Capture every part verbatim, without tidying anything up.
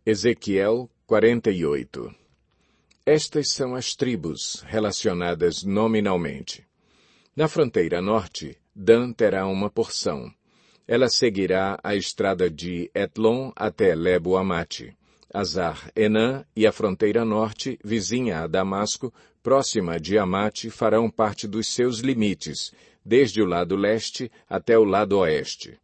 Ezequiel quarenta e oito. Estas são as tribos relacionadas nominalmente. Na fronteira norte, Dan terá uma porção. Ela seguirá a estrada de Etlon até Lebo-Amate. Azar-Enã e a fronteira norte, vizinha a Damasco, próxima de Amate, farão parte dos seus limites, desde o lado leste até o lado oeste.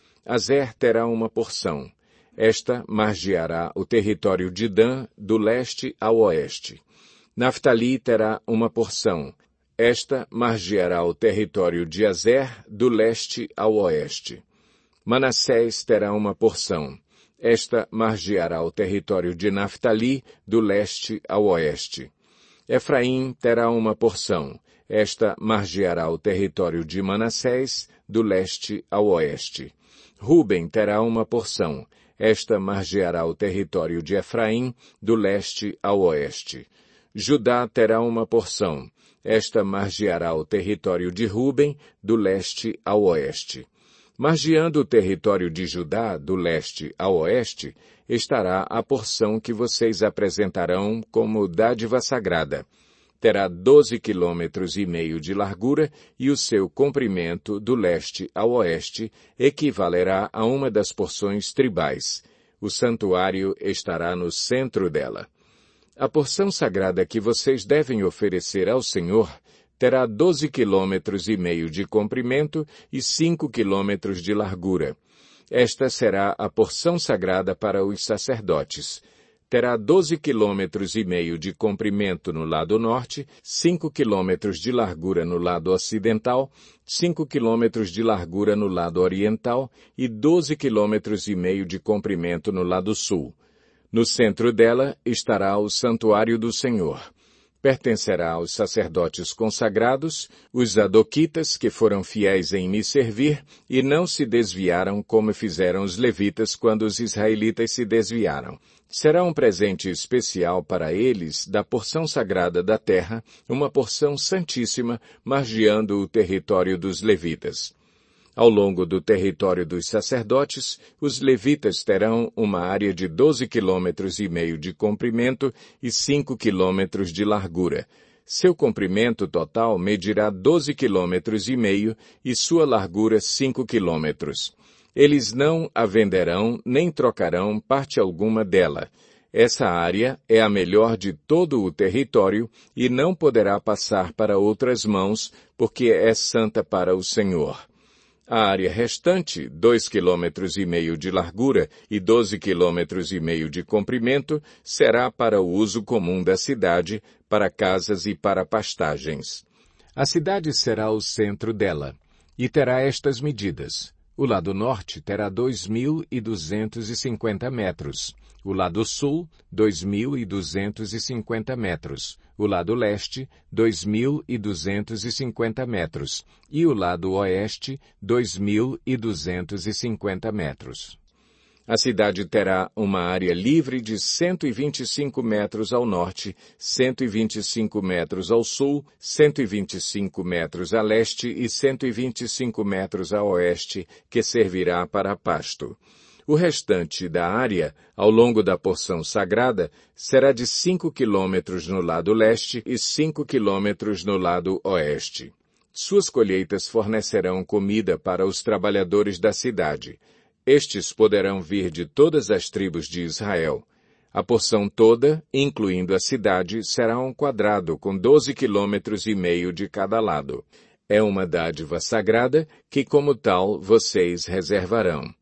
Azer terá uma porção. Esta margeará o território de Dan do leste ao oeste. Naftali terá uma porção. Esta margeará o território de Azer do leste ao oeste. Manassés terá uma porção. Esta margeará o território de Naftali do leste ao oeste. Efraim terá uma porção. Esta margeará o território de Manassés do leste ao oeste. Ruben terá uma porção. Esta margeará o território de Efraim do leste ao oeste. Judá terá uma porção. Esta margeará o território de Ruben do leste ao oeste. Margeando o território de Judá do leste ao oeste, estará a porção que vocês apresentarão como dádiva sagrada. Terá doze quilômetros e meio de largura e o seu comprimento do leste ao oeste equivalerá a uma das porções tribais. O santuário estará no centro dela. A porção sagrada que vocês devem oferecer ao Senhor terá doze quilômetros e meio de comprimento e cinco quilômetros de largura. Esta será a porção sagrada para os sacerdotes. Terá doze quilômetros e meio de comprimento no lado norte, cinco quilômetros de largura no lado ocidental, cinco quilômetros de largura no lado oriental e doze quilômetros e meio de comprimento no lado sul. No centro dela estará o santuário do Senhor. Pertencerá aos sacerdotes consagrados, os adoquitas que foram fiéis em me servir e não se desviaram como fizeram os levitas quando os israelitas se desviaram. Será um presente especial para eles da porção sagrada da terra, uma porção santíssima, margeando o território dos levitas. Ao longo do território dos sacerdotes, os levitas terão uma área de doze quilômetros e meio de comprimento e cinco quilômetros de largura. Seu comprimento total medirá doze quilômetros e meio e sua largura cinco quilômetros. Eles não a venderão nem trocarão parte alguma dela. Essa área é a melhor de todo o território e não poderá passar para outras mãos, porque é santa para o Senhor. A área restante, dois quilômetros e meio de largura e doze quilômetros e meio de comprimento, será para o uso comum da cidade, para casas e para pastagens. A cidade será o centro dela, e terá estas medidas. O lado norte terá dois mil e duzentos e cinquenta metros. O lado sul, dois mil e duzentos e cinquenta metros. O lado leste, dois mil e duzentos e cinquenta metros. E o lado oeste, dois mil e duzentos e cinquenta metros. A cidade terá uma área livre de cento e vinte e cinco metros ao norte, cento e vinte e cinco metros ao sul, cento e vinte e cinco metros a leste e cento e vinte e cinco metros a oeste, que servirá para pasto. O restante da área, ao longo da porção sagrada, será de cinco quilômetros no lado leste e cinco quilômetros no lado oeste. Suas colheitas fornecerão comida para os trabalhadores da cidade. Estes poderão vir de todas as tribos de Israel. A porção toda, incluindo a cidade, será um quadrado com doze quilômetros e meio de cada lado. É uma dádiva sagrada que, como tal, vocês reservarão.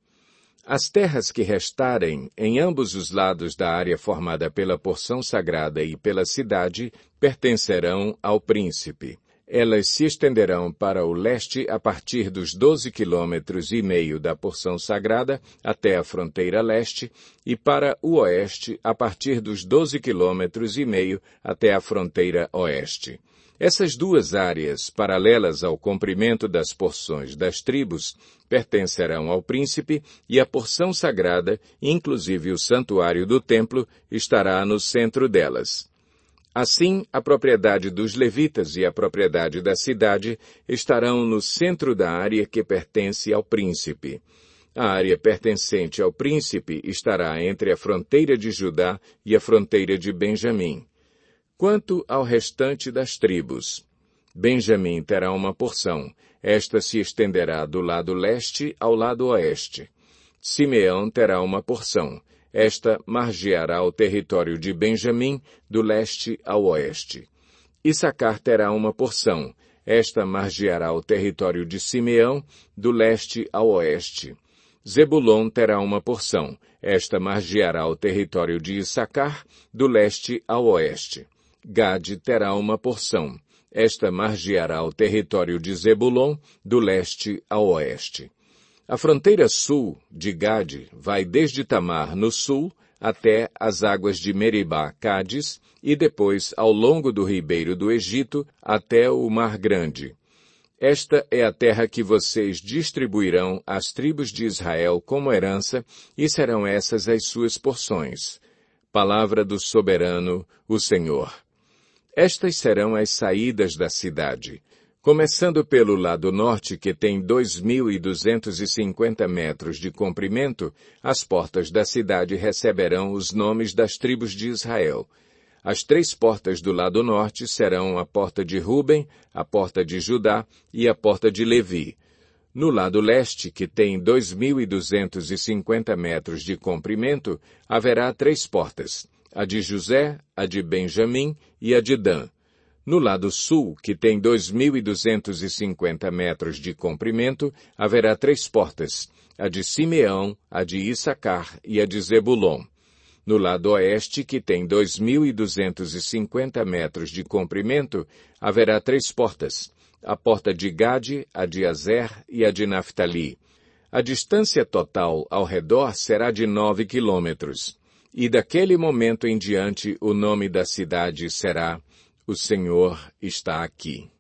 As terras que restarem em ambos os lados da área formada pela porção sagrada e pela cidade pertencerão ao príncipe. Elas se estenderão para o leste a partir dos doze quilômetros e meio da porção sagrada até a fronteira leste e para o oeste a partir dos doze quilômetros e meio até a fronteira oeste. Essas duas áreas, paralelas ao comprimento das porções das tribos, pertencerão ao príncipe e a porção sagrada, inclusive o santuário do templo, estará no centro delas. Assim, a propriedade dos levitas e a propriedade da cidade estarão no centro da área que pertence ao príncipe. A área pertencente ao príncipe estará entre a fronteira de Judá e a fronteira de Benjamim. Quanto ao restante das tribos, Benjamim terá uma porção. Esta se estenderá do lado leste ao lado oeste. Simeão terá uma porção. Esta margeará o território de Benjamim do leste ao oeste. Issacar terá uma porção. Esta margeará o território de Simeão do leste ao oeste. Zebulon terá uma porção. Esta margeará o território de Issacar do leste ao oeste. Gade terá uma porção. Esta margeará o território de Zebulon do leste ao oeste. A fronteira sul de Gade vai desde Tamar, no sul, até as águas de Meribá, Cádiz, e depois ao longo do ribeiro do Egito até o Mar Grande. Esta é a terra que vocês distribuirão às tribos de Israel como herança, e serão essas as suas porções. Palavra do soberano, o Senhor. Estas serão as saídas da cidade. Começando pelo lado norte, que tem dois mil e duzentos e cinquenta metros de comprimento, as portas da cidade receberão os nomes das tribos de Israel. As três portas do lado norte serão a porta de Ruben, a porta de Judá e a porta de Levi. No lado leste, que tem dois mil e duzentos e cinquenta metros de comprimento, haverá três portas, a de José, a de Benjamim e a de Dan. No lado sul, que tem dois mil e duzentos e cinquenta metros de comprimento, haverá três portas, a de Simeão, a de Issacar e a de Zebulon. No lado oeste, que tem dois mil e duzentos e cinquenta metros de comprimento, haverá três portas, a porta de Gade, a de Azer e a de Naftali. A distância total ao redor será de nove quilômetros. E daquele momento em diante o nome da cidade será: O Senhor está aqui.